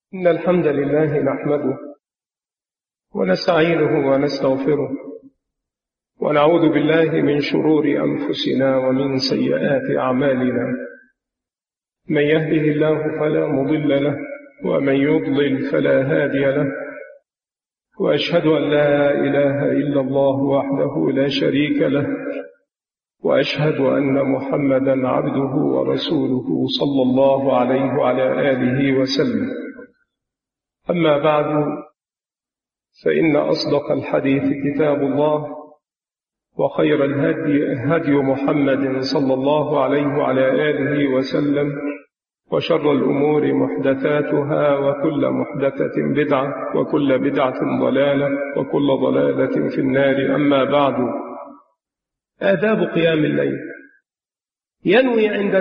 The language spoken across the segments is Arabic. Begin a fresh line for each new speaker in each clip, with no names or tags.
إن الحمد لله نحمده ونستعينه ونستغفره ونعوذ بالله من شرور أنفسنا ومن سيئات أعمالنا. من يهده الله فلا مضل له ومن يضلل فلا هادي له، وأشهد أن لا إله إلا الله وحده لا شريك له، وأشهد أن محمدا عبده ورسوله صلى الله عليه وعلى آله وسلم. أما بعد، فإن أصدق الحديث كتاب الله، وخير الهدي هدي محمد صلى الله عليه وعلى آله وسلم، وشر الأمور محدثاتها، وكل محدثة بدعة، وكل بدعة ضلالة، وكل ضلالة في النار. أما بعد، آداب قيام الليل. ينوي عند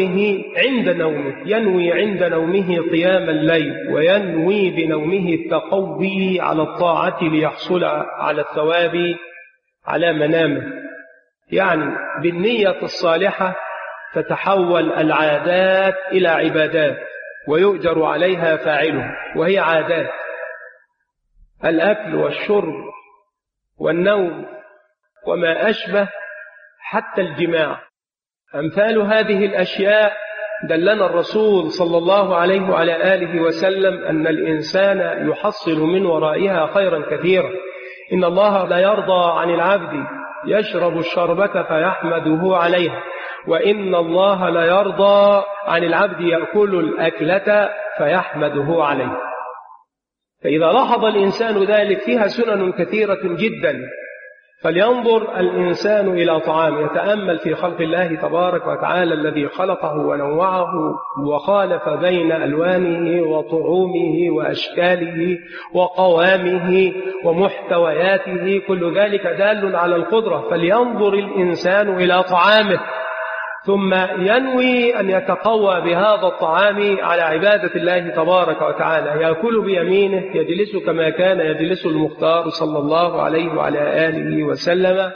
نومه قيام الليل، وينوي بنومه التقوي على الطاعة ليحصل على الثواب على منامه. يعني بالنية الصالحة تتحول العادات إلى عبادات ويؤجر عليها فاعله، وهي عادات: الأكل والشرب والنوم وما أشبه، حتى الجماع. أمثال هذه الأشياء دلنا الرسول صلى الله عليه وعلى آله وسلم أن الإنسان يحصل من ورائها خيرا كثيرا. إن الله لا يرضى عن العبد يشرب الشربة فيحمده عليها، وإن الله لا يرضى عن العبد يأكل الأكلة فيحمده عليها. فإذا لاحظ الإنسان ذلك فيها سنن كثيرة جدا، فلينظر الإنسان إلى طعامه، يتأمل في خلق الله تبارك وتعالى الذي خلقه ونوعه وخالف بين ألوانه وطعومه وأشكاله وقوامه ومحتوياته، كل ذلك دال على القدرة. فلينظر الإنسان إلى طعامه، ثم ينوي أن يتقوى بهذا الطعام على عبادة الله تبارك وتعالى. يأكل بيمينه، يجلس كما كان يجلس المختار صلى الله عليه وعلى آله وسلم،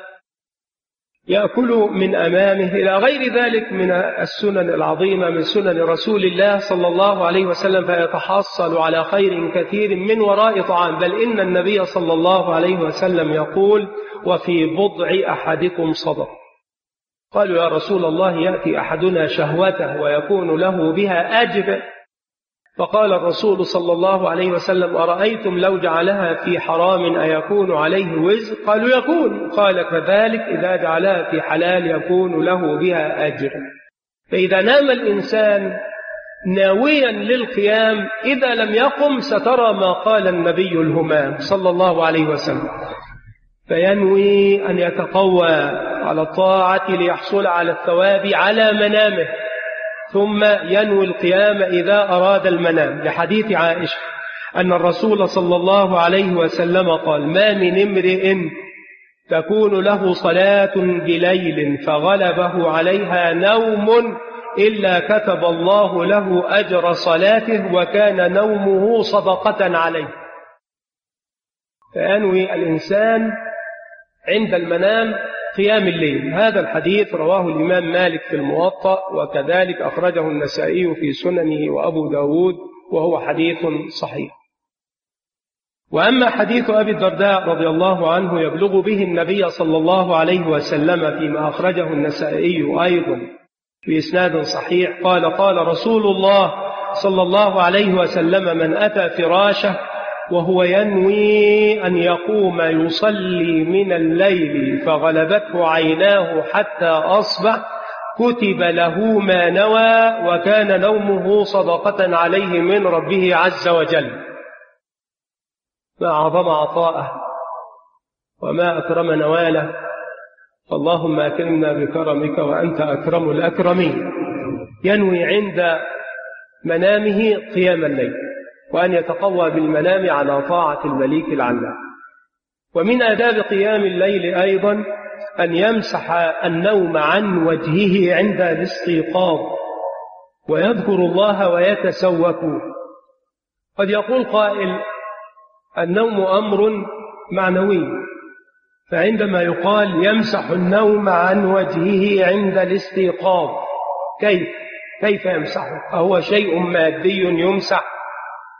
يأكل من أمامه، إلى غير ذلك من السنن العظيمة من سنن رسول الله صلى الله عليه وسلم، فيتحصل على خير كثير من وراء طعام. بل إن النبي صلى الله عليه وسلم يقول: وفي بضع أحدكم صدقة. قالوا: يا رسول الله، يأتي أحدنا شهوته ويكون له بها أجر؟ فقال الرسول صلى الله عليه وسلم: أرأيتم لو جعلها في حرام أيكون عليه وزر؟ قالوا: يكون. قال: كذلك إذا جعلها في حلال يكون له بها أجر. فإذا نام الإنسان ناويا للقيام، إذا لم يقم سترى ما قال النبي الهمام صلى الله عليه وسلم. فينوي أن يتقوى على الطاعة ليحصل على الثواب على منامه، ثم ينوي القيام إذا أراد المنام، لحديث عائشة أن الرسول صلى الله عليه وسلم قال: ما من امرئ تكون له صلاة بليل فغلبه عليها نوم إلا كتب الله له أجر صلاته، وكان نومه صدقة عليه. فينوي الإنسان عند المنام قيام الليل. هذا الحديث رواه الإمام مالك في الموطأ، وكذلك أخرجه النسائي في سننه وأبو داود، وهو حديث صحيح. وأما حديث أبي الدرداء رضي الله عنه يبلغ به النبي صلى الله عليه وسلم فيما أخرجه النسائي أيضا في إسناد صحيح، قال رسول الله صلى الله عليه وسلم: من أتى فراشه وهو ينوي أن يقوم يصلي من الليل فغلبته عيناه حتى أصبح كتب له ما نوى، وكان نومه صدقة عليه من ربه عز وجل. ما أعظم عطاءه وما أكرم نواله، اللهم أكرمنا بكرمك وأنت أكرم الأكرمين. ينوي عند منامه قيام الليل، وأن يتقوى بالمنام على طاعة المليك العلام. ومن آداب قيام الليل أيضا أن يمسح النوم عن وجهه عند الاستيقاظ، ويذكر الله ويتسوك. قد يقول قائل: النوم أمر معنوي، فعندما يقال يمسح النوم عن وجهه عند الاستيقاظ، كيف يمسحه؟ أهو شيء مادي يمسح؟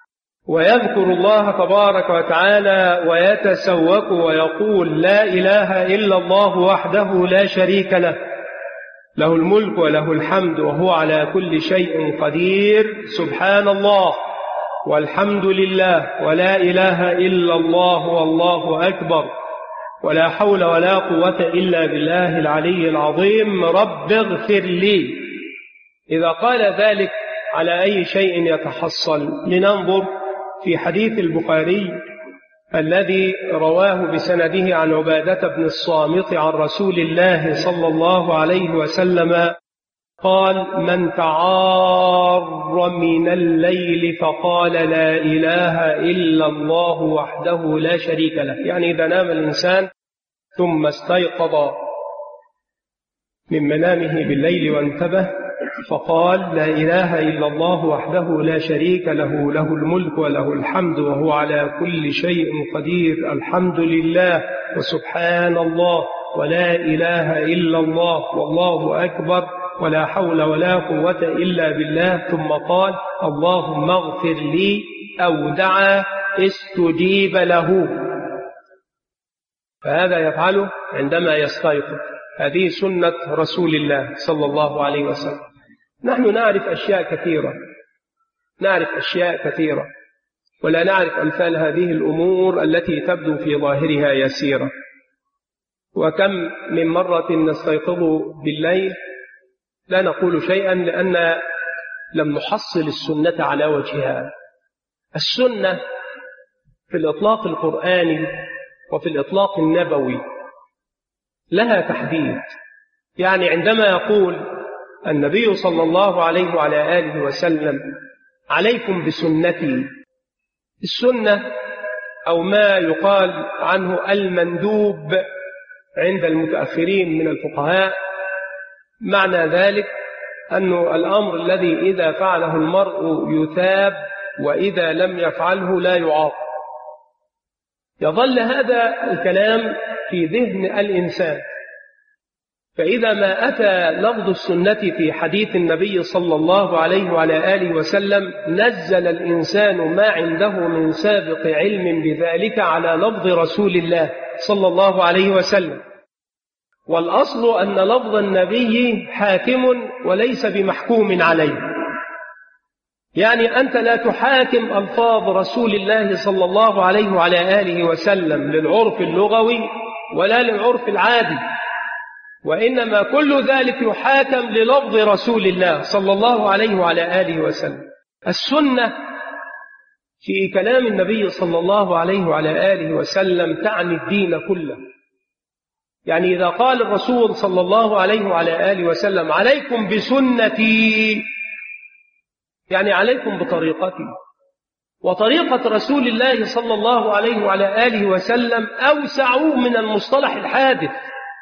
ويذكر الله تبارك وتعالى ويتسوق ويقول لا إله إلا الله وحده لا شريك له، له الملك وله الحمد وهو على كل شيء قدير، سبحان الله والحمد لله ولا إله إلا الله والله أكبر ولا حول ولا قوة إلا بالله العلي العظيم، رب اغفر لي. إذا قال ذلك على أي شيء يتحصل؟ لننظر في حديث البخاري الذي رواه بسنده عن عبادة بن الصامت عن رسول الله صلى الله عليه وسلم قال: من تعار من الليل فقال لا إله إلا الله وحده لا شريك له، يعني إذا نام الإنسان ثم استيقظ من منامه بالليل وانتبه فقال لا إله إلا الله وحده لا شريك له، له الملك وله الحمد وهو على كل شيء قدير، الحمد لله وسبحان الله ولا إله إلا الله والله أكبر ولا حول ولا قوة إلا بالله، ثم قال اللهم اغفر لي، أو دعا استجيب له. فهذا يفعله عندما يستيقظ، هذه سنة رسول الله صلى الله عليه وسلم. نحن نعرف أشياء كثيرة ولا نعرف أمثال هذه الأمور التي تبدو في ظاهرها يسيرة. وكم من مرة نستيقظ بالليل لا نقول شيئا لأن لم نحصل السنة على وجهها. السنة في الإطلاق القرآني وفي الإطلاق النبوي لها تحديد، يعني عندما يقول النبي صلى الله عليه وعلى آله وسلم عليكم بسنتي، السنة أو ما يقال عنه المندوب عند المتأخرين من الفقهاء، معنى ذلك أن الأمر الذي إذا فعله المرء يثاب وإذا لم يفعله لا يعاقب. يظل هذا الكلام في ذهن الإنسان، فإذا ما أتى لفظ السنة في حديث النبي صلى الله عليه وعلى آله وسلم نزل الإنسان ما عنده من سابق علم بذلك على لفظ رسول الله صلى الله عليه وسلم. والأصل أن لفظ النبي حاكم وليس بمحكوم عليه، يعني أنت لا تحاكم ألفاظ رسول الله صلى الله عليه وعلى آله وسلم للعرف اللغوي ولا للعرف العادي، وإنما كل ذلك يحاكم للفظ رسول الله صلى الله عليه وعلى آله وسلم. السنة في كلام النبي صلى الله عليه وعلى آله وسلم تعني الدين كله، يعني إذا قال الرسول صلى الله عليه وعلى آله وسلم عليكم بسنتي، يعني عليكم بطريقتي، وطريقة رسول الله صلى الله عليه وعلى آله وسلم أوسع من المصطلح الحادث،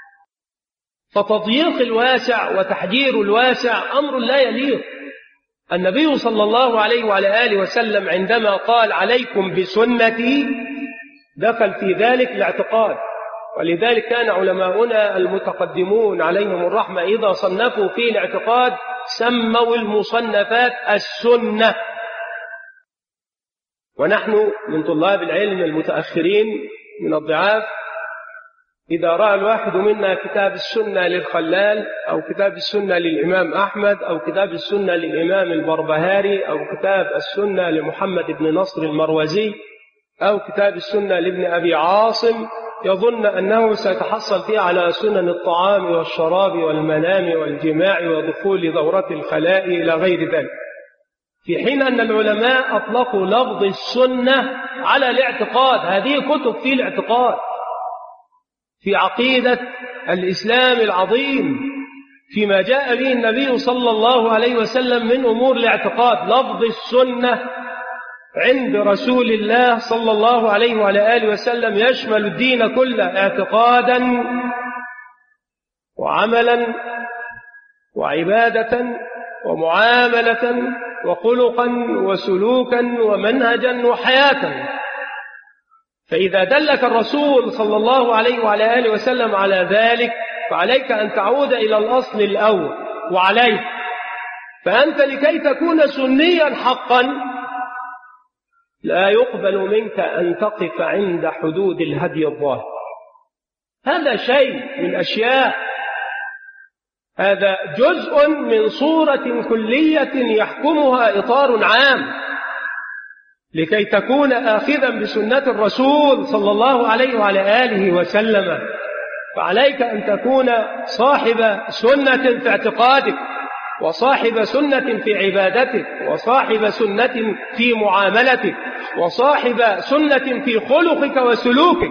فتضييق الواسع وتحجير الواسع أمر لا يليق. النبي صلى الله عليه وعلى آله وسلم عندما قال عليكم بسنتي دخل في ذلك الاعتقاد، ولذلك كان علماؤنا المتقدمون عليهم الرحمة إذا صنفوا في الاعتقاد سموا المصنفات السنة. ونحن من طلاب العلم المتأخرين من الضعاف إذا رأى الواحد منا كتاب السنة للخلال أو كتاب السنة للإمام أحمد أو كتاب السنة للإمام البربهاري أو كتاب السنة لمحمد بن نصر المروزي أو كتاب السنة لابن أبي عاصم، يظن أنه سيتحصل فيه على سنن الطعام والشراب والمنام والجماع ودخول دورة الخلاء إلى غير ذلك، في حين أن العلماء أطلقوا لفظ السنة على الاعتقاد. هذه كتب في الاعتقاد، في عقيدة الإسلام العظيم، فيما جاء به النبي صلى الله عليه وسلم من أمور الاعتقاد. لفظ السنة عند رسول الله صلى الله عليه وعلى آله وسلم يشمل الدين كله، اعتقادا وعملا وعبادة ومعاملة وخلقا وسلوكا ومنهجا وحياة. فإذا دلك الرسول صلى الله عليه وعلى آله وسلم على ذلك فعليك أن تعود إلى الأصل الأول وعليه. فأنت لكي تكون سنيا حقا لا يقبل منك أن تقف عند حدود الهدي الظاهر. هذا شيء من أشياء، هذا جزء من صورة كلية يحكمها إطار عام لكي تكون آخذا بسنة الرسول صلى الله عليه وعلى آله وسلم. فعليك أن تكون صاحب سنة في اعتقادك، وصاحب سنة في عبادتك، وصاحب سنة في معاملتك، وصاحب سنة في خلقك وسلوكك.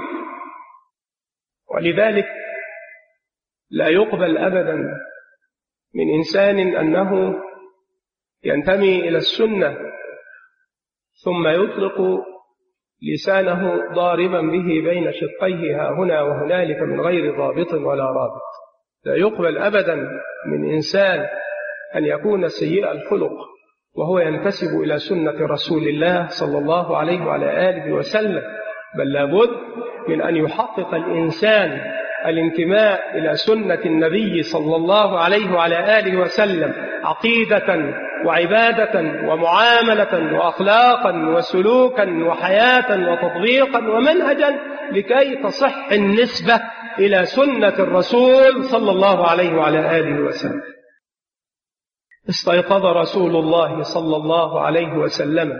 ولذلك لا يقبل أبدا من إنسان أنه ينتمي إلى السنة ثم يطلق لسانه ضاربا به بين شقيه ها هنا وهنالك من غير ضابط ولا رابط. لا يقبل أبدا من إنسان أن يكون سيء الخلق وهو ينتسب إلى سنة رسول الله صلى الله عليه وعلى آله وسلم، بل لابد من أن يحقق الإنسان الانتماء إلى سنة النبي صلى الله عليه وعلى آله وسلم عقيدة وعبادة ومعاملة وأخلاقا وسلوكا وحياة وتطبيقا ومنهجا لكي تصح النسبة إلى سنة الرسول صلى الله عليه وعلى آله وسلم. استيقظ رسول الله صلى الله عليه وسلم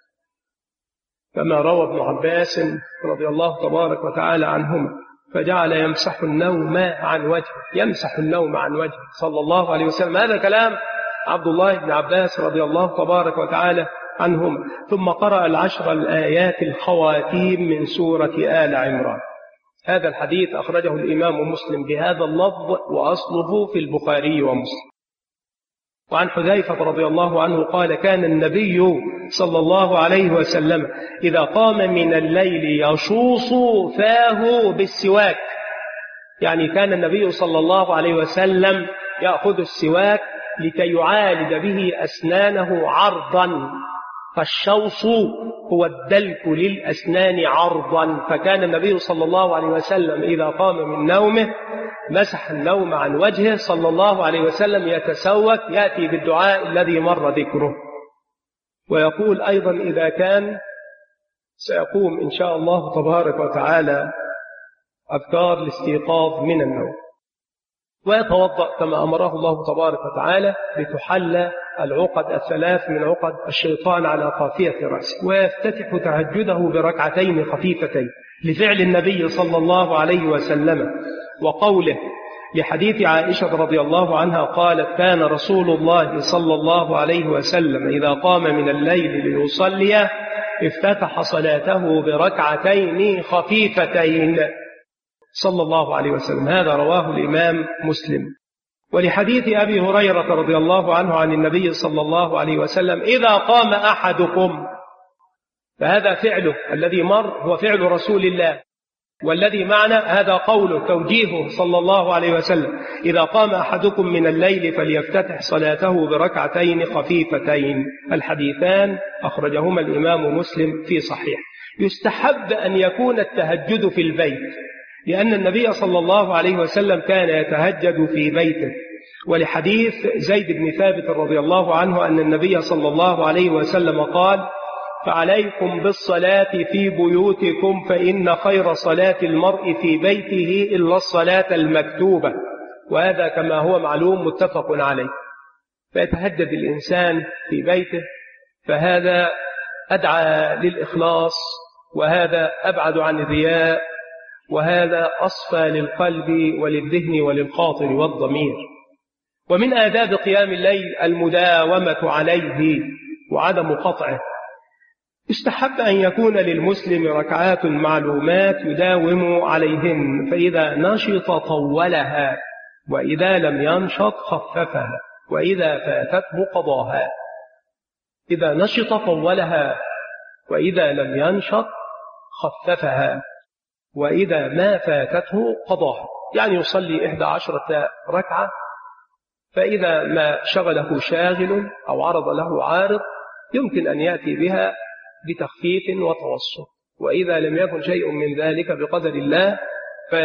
كما روى ابن عباس رضي الله تبارك وتعالى عنهما، فجعل يمسح النوم عن وجهه، يمسح النوم عن وجهه صلى الله عليه وسلم. هذا كلام عبد الله بن عباس رضي الله تبارك وتعالى عنهما. ثم قرأ العشر الآيات الخواتيم من سورة آل عمران. هذا الحديث أخرجه الإمام مسلم بهذا اللفظ وأصله في البخاري ومسلم. وعن حذيفة رضي الله عنه قال: كان النبي صلى الله عليه وسلم إذا قام من الليل يشوص فاه بالسواك، يعني كان النبي صلى الله عليه وسلم يأخذ السواك لكي يعالج به أسنانه عرضا، فالشوص هو الدلك للأسنان عرضا. فكان النبي صلى الله عليه وسلم إذا قام من نومه مسح النوم عن وجهه صلى الله عليه وسلم، يتسوك، يأتي بالدعاء الذي مر ذكره، ويقول أيضا إذا كان سيقوم إن شاء الله تبارك وتعالى أذكار الاستيقاظ من النوم، ويتوضأ كما أمره الله تبارك وتعالى لتحل العقد الثلاث من عقد الشيطان على قافية رأسه، ويفتتح تهجده بركعتين خفيفتين لفعل النبي صلى الله عليه وسلم وقوله لحديث عائشة رضي الله عنها قالت: كان رسول الله صلى الله عليه وسلم إذا قام من الليل ليصلي افتتح صلاته بركعتين خفيفتين صلى الله عليه وسلم. هذا رواه الإمام مسلم. ولحديث أبي هريرة رضي الله عنه عن النبي صلى الله عليه وسلم: إذا قام أحدكم، فهذا فعله الذي مر هو فعل رسول الله، والذي معنا هذا قوله توجيهه صلى الله عليه وسلم: إذا قام أحدكم من الليل فليفتتح صلاته بركعتين خفيفتين. الحديثان أخرجهما الإمام مسلم في صحيح. يستحب أن يكون التهجد في البيت، لأن النبي صلى الله عليه وسلم كان يتهجد في بيته، ولحديث زيد بن ثابت رضي الله عنه أن النبي صلى الله عليه وسلم قال: فعليكم بالصلاة في بيوتكم فإن خير صلاة المرء في بيته إلا الصلاة المكتوبة. وهذا كما هو معلوم متفق عليه. فيتهجد الإنسان في بيته، فهذا أدعى للإخلاص، وهذا أبعد عن الرياء، وهذا أصفى للقلب وللذهن وللخاطر والضمير. ومن آداب قيام الليل المداومة عليه وعدم قطعه. يستحب أن يكون للمسلم ركعات معلومات يداوم عليهن، فإذا نشط طولها، وإذا لم ينشط خففها، وإذا فاتته قضاها. إذا نشط طولها، وإذا لم ينشط خففها، وإذا ما فاتته قضاها. يعني يصلي 11 ركعة، فإذا ما شغله شاغل أو عرض له عارض يمكن أن يأتي بها بتخفيف وتوسط، وإذا لم يكن شيء من ذلك بقدر الله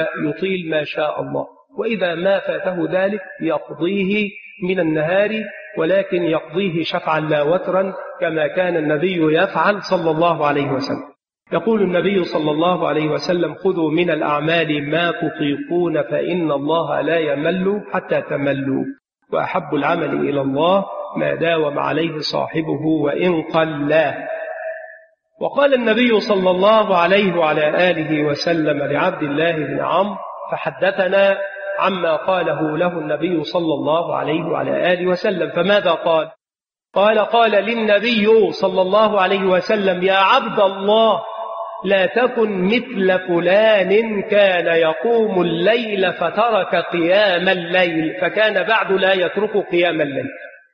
فيطيل ما شاء الله، وإذا ما فاته ذلك يقضيه من النهار ولكن يقضيه شفعا لا وترا كما كان النبي يفعل صلى الله عليه وسلم. يقول النبي صلى الله عليه وسلم: خذوا من الأعمال ما تطيقون فإن الله لا يمل حتى تملوا، وأحب العمل إلى الله ما داوم عليه صاحبه وإن قلا. وقال النبي صلى الله عليه وعلى آله وسلم لعبد الله بن عمرو فحدثنا عما قاله له النبي صلى الله عليه وعلى آله وسلم. فماذا قال؟ قال للنبي صلى الله عليه وسلم: يا عبد الله، لا تكن مثل فلان كان يقوم الليل فترك قيام الليل فكان بعد لا يترك قيام الليل.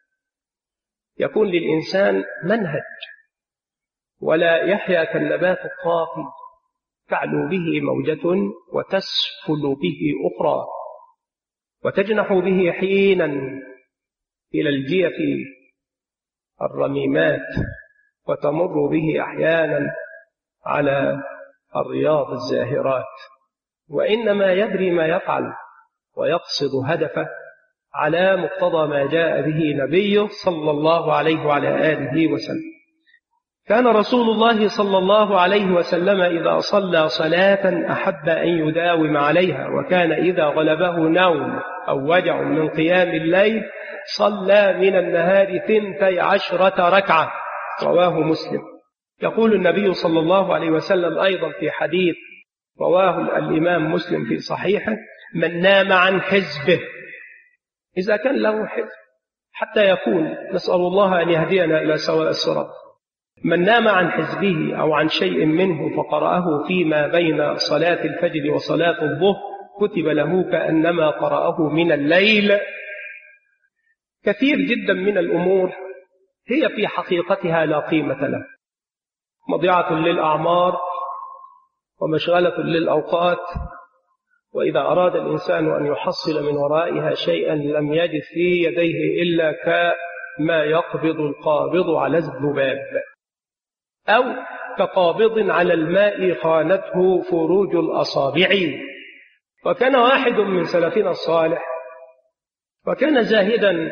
يكون للإنسان منهج، ولا يحيا كالنبات الطافي تعلو به موجة وتسفل به أخرى، وتجنح به حينا إلى الجيف الرميمات، وتمر به أحيانا على الرياض الزاهرات، وإنما يدري ما يفعل ويقصد هدفه على مقتضى ما جاء به نبيه صلى الله عليه وعلى آله وسلم. كان رسول الله صلى الله عليه وسلم إذا صلى صلاة أحب أن يداوم عليها، وكان إذا غلبه نوم أو وجع من قيام الليل صلى من النهار 12 ركعة، رواه مسلم. يقول النبي صلى الله عليه وسلم أيضا في حديث رواه الإمام مسلم في صحيحه: من نام عن حزبه، إذا كان له حزب حتى يكون، نسأل الله أن يهدينا إلى سواء الصراط، من نام عن حزبه أو عن شيء منه فقرأه فيما بين صلاة الفجر وصلاة الظهر كتب له كأنما قرأه من الليل. كثير جدا من الأمور هي في حقيقتها لا قيمة له، مضيعة للأعمار ومشغلة للأوقات، وإذا أراد الإنسان أن يحصل من ورائها شيئا لم يجد في يديه إلا كما يقبض القابض على الذباب، أو كقابض على الماء خانته فروج الأصابع. وكان واحد من سلفنا الصالح وكان زاهدا،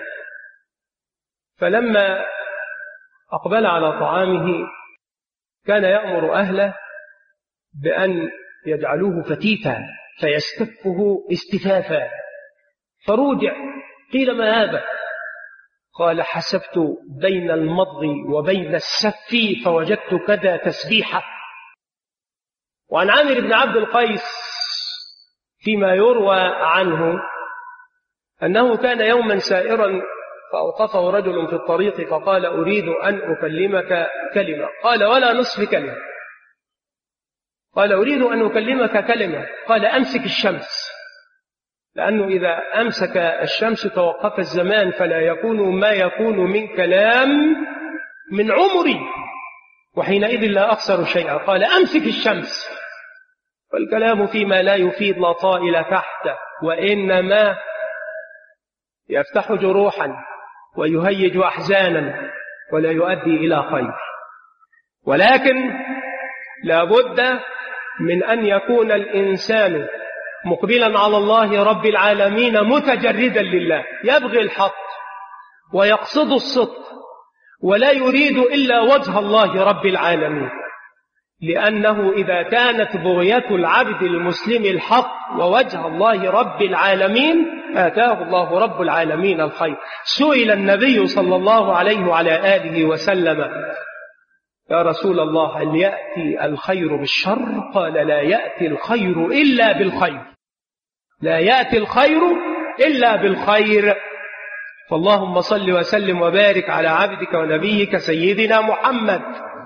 فلما أقبل على طعامه كان يأمر أهله بأن يجعلوه فتيتا فيستفه استفافا، فروجع قيل: ما هذا؟ قال: حسبت بين المضغ وبين السف فوجدت كذا تسبيحة. وعن عامر بن عبد القيس فيما يروى عنه أنه كان يوما سائرا فأوقفه رجل في الطريق فقال: أريد أن أكلمك كلمة. قال: ولا نصف كلمة. قال: أريد أن أكلمك كلمة. قال: أمسك الشمس، لأنه إذا أمسك الشمس توقف الزمان فلا يكون ما يكون من كلام من عمري، وحينئذ لا أخسر شيئا. قال: أمسك الشمس، والكلام فيما لا يفيد لا طائل تحته، وإنما يفتح جروحا ويهيج أحزانا ولا يؤدي إلى خير. ولكن لا بد من أن يكون الإنسان مقبلا على الله رب العالمين متجردا لله، يبغي الحق ويقصد الصدق ولا يريد إلا وجه الله رب العالمين، لأنه إذا كانت بغية العبد المسلم الحق ووجه الله رب العالمين آتاه الله رب العالمين الخير. سئل النبي صلى الله عليه وعلى آله وسلم: يا رسول الله، هل يأتي الخير بالشر؟ قال: لا يأتي الخير إلا بالخير، لا يأتي الخير إلا بالخير. فاللهم صل وسلم وبارك على عبدك ونبيك سيدنا محمد.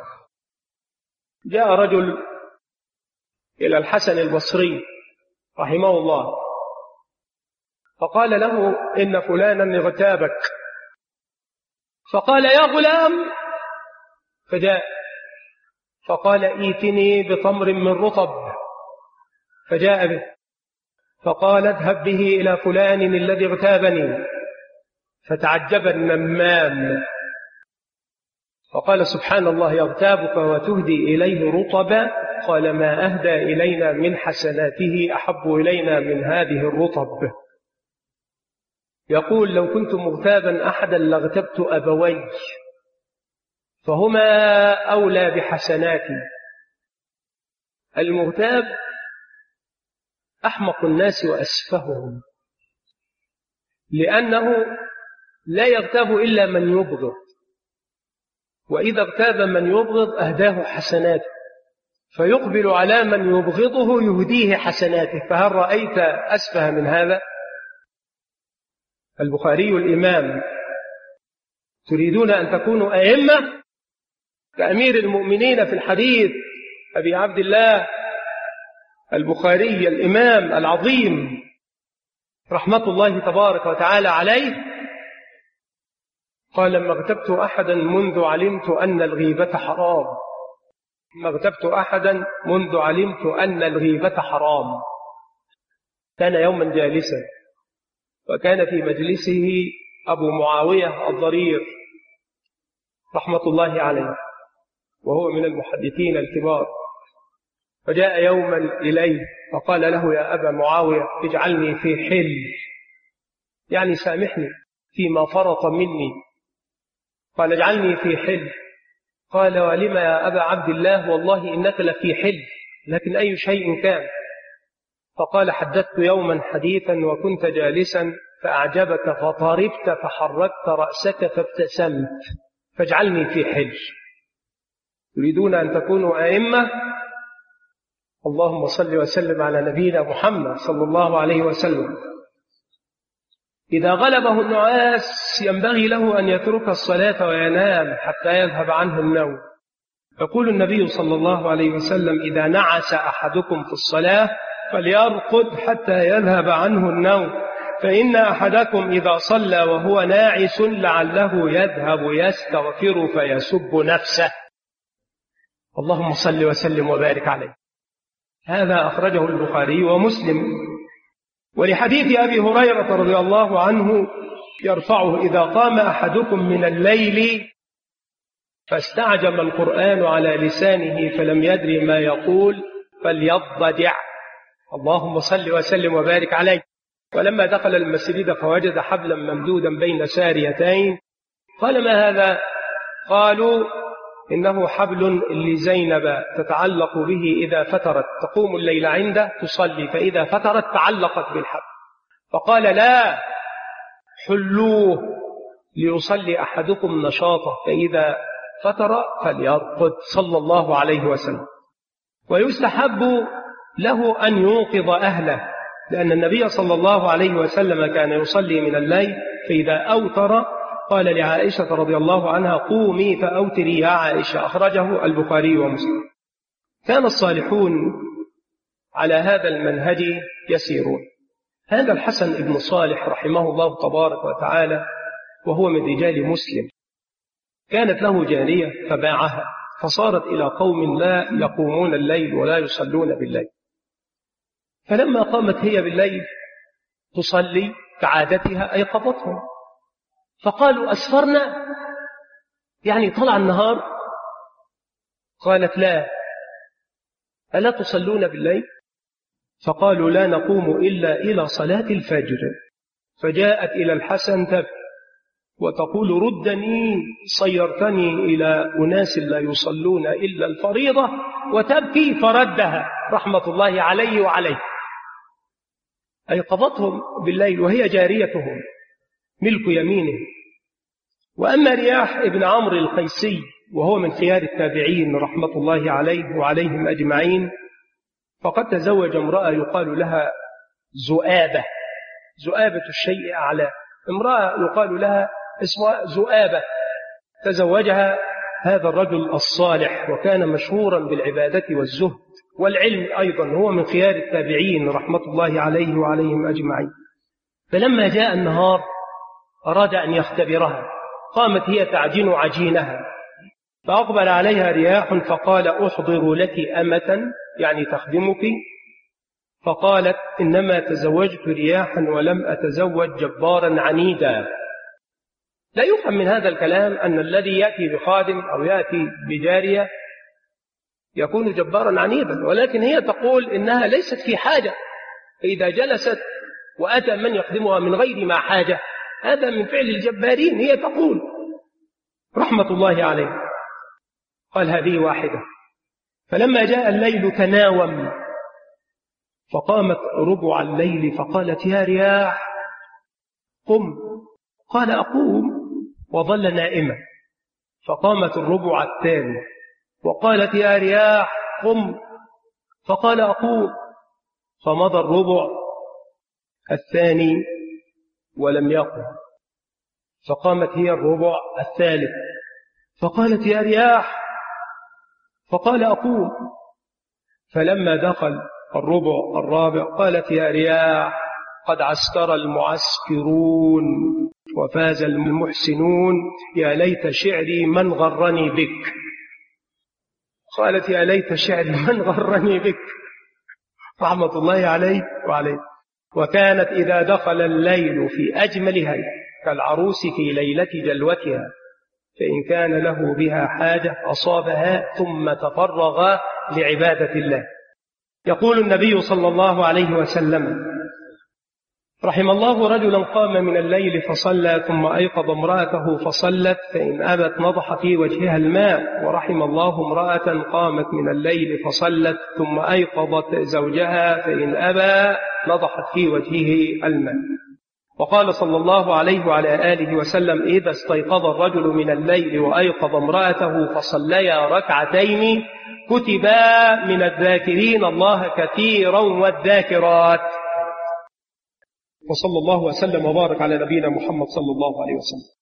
جاء رجل إلى الحسن البصري رحمه الله فقال له: إن فلانا اغتابك. فقال: يا غلام. فجاء فقال: ائتني بتمر من رطب. فجاء به فقال: اذهب به إلى فلان الذي اغتابني. فتعجب النمام فقال: سبحان الله، يغتابك وتهدي إليه رطبا؟ قال: ما أهدى إلينا من حسناته أحب إلينا من هذه الرطب. يقول: لو كنت مغتابا أحدا لاغتبت أبوي فهما أولى بحسناتي. المغتاب أحمق الناس وأسفههم، لأنه لا يغتاب إلا من يبغض، وإذا اغتاب من يبغض أهداه حسناته، فيقبل على من يبغضه يهديه حسناته. فهل رأيت أسفه من هذا؟ البخاري الإمام تريدون أن تكونوا أئمة كأمير المؤمنين في الحديث أبي عبد الله البخاري الإمام العظيم رحمة الله تبارك وتعالى عليه، قال: ما اغتبت أحدا منذ علمت أن الغيبة حرام. ما اغتبت أحدا منذ علمت أن الغيبة حرام. كان يوما جالسا، وكان في مجلسه أبو معاوية الضرير رحمة الله عليه، وهو من المحدثين الكبار. فجاء يوما إليه فقال له: يا أبا معاوية، اجعلني في حل، يعني سامحني فيما فرط مني. قال: اجعلني في حل. قال: ولما يا أبا عبد الله؟ والله إنك لفي حل، لكن أي شيء كان؟ فقال: حدثت يوما حديثا وكنت جالسا فأعجبك فطربت فحركت رأسك فابتسمت، فاجعلني في حل. تريدون أن تكونوا أئمة؟ اللهم صل وسلم على نبينا محمد صلى الله عليه وسلم. إذا غلبه النعاس ينبغي له أن يترك الصلاة وينام حتى يذهب عنه النوم. يقول النبي صلى الله عليه وسلم: إذا نعس أحدكم في الصلاة فليرقد حتى يذهب عنه النوم، فإن أحدكم إذا صلى وهو ناعس لعله يذهب يستغفر فيسب نفسه. اللهم صل وسلم وبارك عليه. هذا أخرجه البخاري ومسلم. ولحديث أبي هريرة رضي الله عنه يرفعه: إذا قام أحدكم من الليل فاستعجم القرآن على لسانه فلم يدري ما يقول فليضجع. اللهم صل وسلم وبارك عليه. ولما دخل المسجد فوجد حبلا ممدودا بين ساريتين، قال: ما هذا؟ قالوا: إنه حبل لزينب تتعلق به إذا فترت، تقوم الليل عنده تصلي، فإذا فترت تعلقت بالحبل. فقال: لا، حلوه ليصلي أحدكم نشاطه، فإذا فتر فليرقد، صلى الله عليه وسلم. ويستحب له أن يوقظ أهله، لأن النبي صلى الله عليه وسلم كان يصلي من الليل، فإذا أوتر قال لعائشة رضي الله عنها: قومي فأوتري يا عائشة. أخرجه البخاري ومسلم. كان الصالحون على هذا المنهج يسيرون. هذا الحسن بن صالح رحمه الله تبارك وتعالى وهو من رجال مسلم، كانت له جارية فباعها، فصارت إلى قوم لا يقومون الليل ولا يصلون بالليل. فلما قامت هي بالليل تصلي كعادتها أيقظتهم، فقالوا: أسفرنا، يعني طلع النهار؟ قالت: لا. ألا تصلون بالليل؟ فقالوا: لا نقوم إلا إلى صلاة الفجر. فجاءت إلى الحسن تبكي وتقول: ردني، صيرتني إلى أناس لا يصلون إلا الفريضة، وتبكي، فردها رحمة الله عليه وعليه. أيقظتهم بالليل وهي جاريتهم ملك يمينه. وأما رياح ابن عمرو القيسي وهو من خيار التابعين رحمة الله عليه وعليهم أجمعين، فقد تزوج امرأة يقال لها زؤابة. زؤابة الشيء أعلى، امرأة يقال لها اسمها زؤابة، تزوجها هذا الرجل الصالح، وكان مشهورا بالعبادة والزهد والعلم أيضا، هو من خيار التابعين رحمة الله عليه وعليهم أجمعين. فلما جاء النهار أراد أن يختبرها، قامت هي تعجن عجينها، فأقبل عليها رياح فقال: أحضر لك أمة، يعني تخدمك. فقالت: إنما تزوجت رياحا ولم أتزوج جبارا عنيدا. لا يفهم من هذا الكلام أن الذي يأتي بخادم أو يأتي بجارية يكون جبارا عنيدا، ولكن هي تقول إنها ليست في حاجة، فإذا جلست وأتى من يخدمها من غير ما حاجة هذا من فعل الجبارين. هي تقول رحمة الله عليه. قال هذه واحدة. فلما جاء الليل تناوم، فقامت ربع الليل فقالت يا رياح قم. قال أقوم، وظل نائما. فقامت الربع الثاني وقالت يا رياح قم، فقال أقوم. فمضى الربع الثاني ولم يقم. فقامت هي الربع الثالث فقالت يا رياح، فقال أقوم. فلما دخل الربع الرابع قالت يا رياح قد عسكر المعسكرون وفاز المحسنون، يا ليت شعري من غرني بك. قالت يا ليت شعري من غرني بك، رحمة الله عليه وعليه. وكانت إذا دخل الليل في أجمل هيئة كالعروس في ليلة جلوتها، فإن كان له بها حاجة أصابها ثم تفرغ لعبادة الله. يقول النبي صلى الله عليه وسلم رحم الله رجلا قام من الليل فصلى ثم أيقظ امرأته فصلت فإن أبت نضح في وجهها الماء. ورحم الله امرأة قامت من الليل فصلت ثم أيقظت زوجها فإن أبى نضحت في وجهه الماء. وقال صلى الله عليه وعلى آله وسلم إذا استيقظ الرجل من الليل وأيقظ امرأته فصليا ركعتين كتبا من الذاكرين الله كثيرا والذاكرات. وصلى الله وسلم وبارك على نبينا محمد صلى الله عليه وسلم.